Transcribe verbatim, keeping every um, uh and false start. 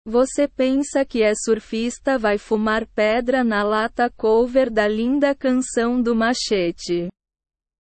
Você pensa que é surfista vai fumar pedra na lata cover da linda canção do Machete.